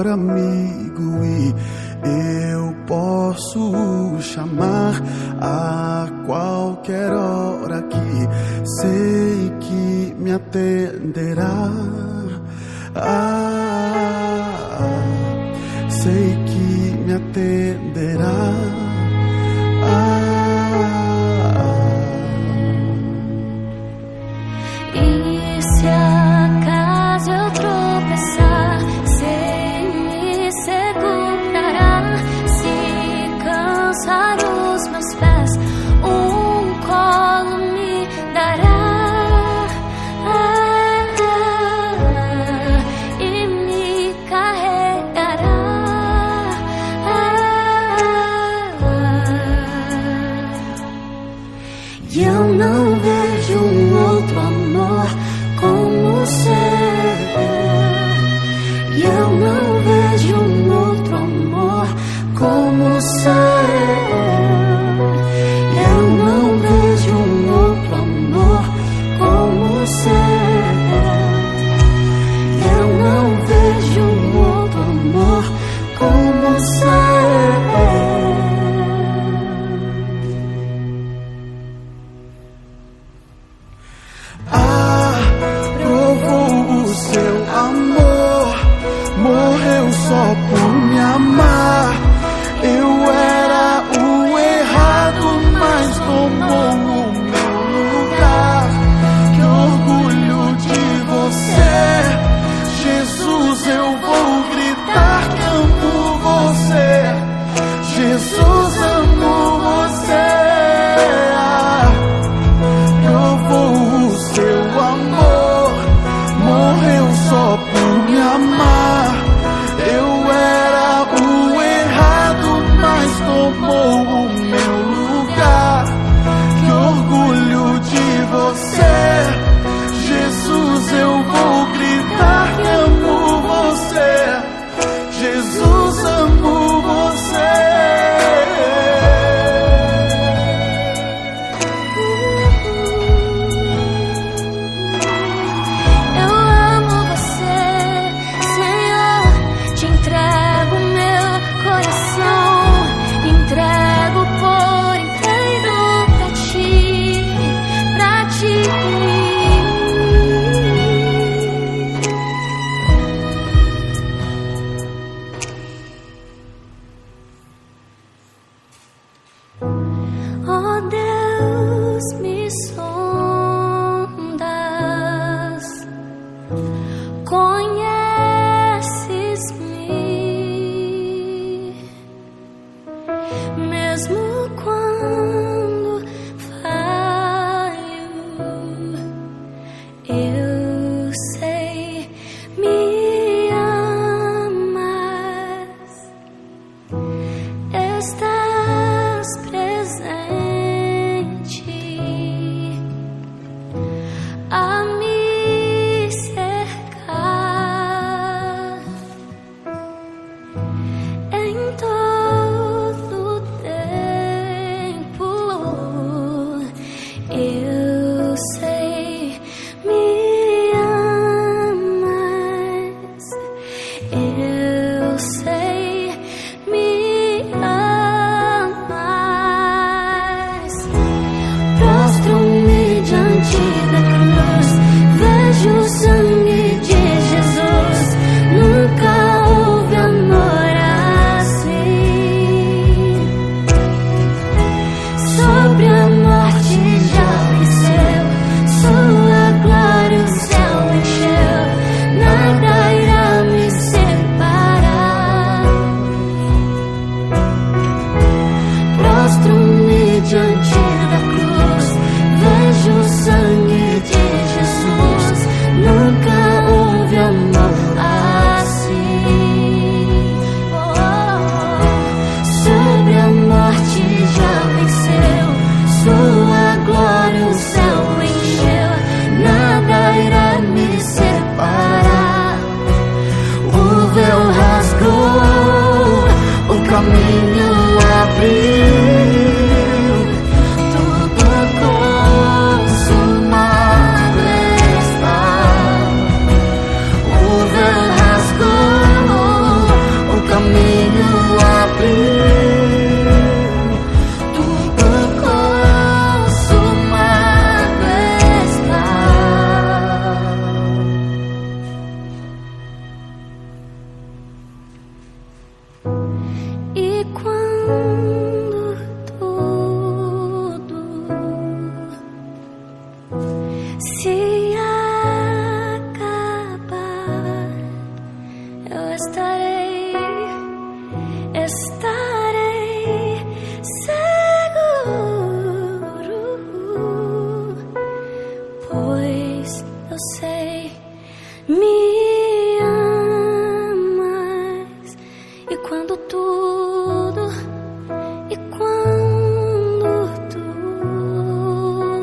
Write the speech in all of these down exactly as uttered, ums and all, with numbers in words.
amigo e eu posso chamar a qualquer hora que sei que me atenderá. Ah, sei que me atenderá. Ah, e se acaso eu tropeçar, sei me segurará. Se cansar os meus pés, um colo me dará. Ah, e me carregará. Ah, sei, me amas. E quando tudo, e quando tudo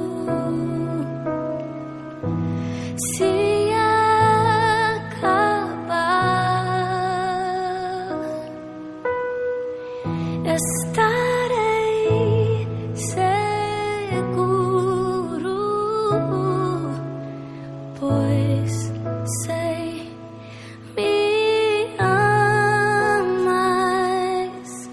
se acabar, estarei seguro, pois sei, me amas.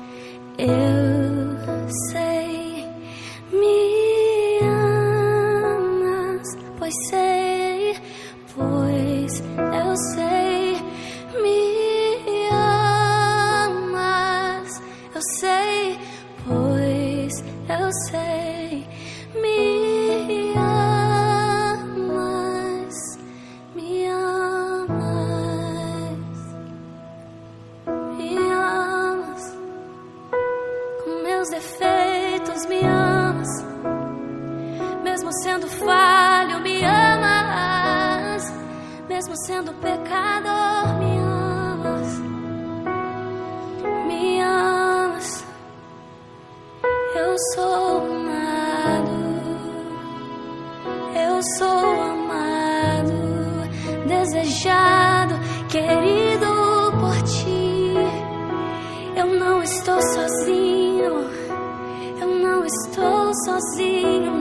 Eu sei, me amas, pois sei, pois eu sei, me amas. Eu sei, pois eu sei, me amas, me amas, me amas. Com meus defeitos me amas, mesmo sendo falho me amas, mesmo sendo pecador me amas, me amas. Eu sou amado, eu sou amado, desejado, querido por ti. Eu não estou sozinho, eu não estou sozinho.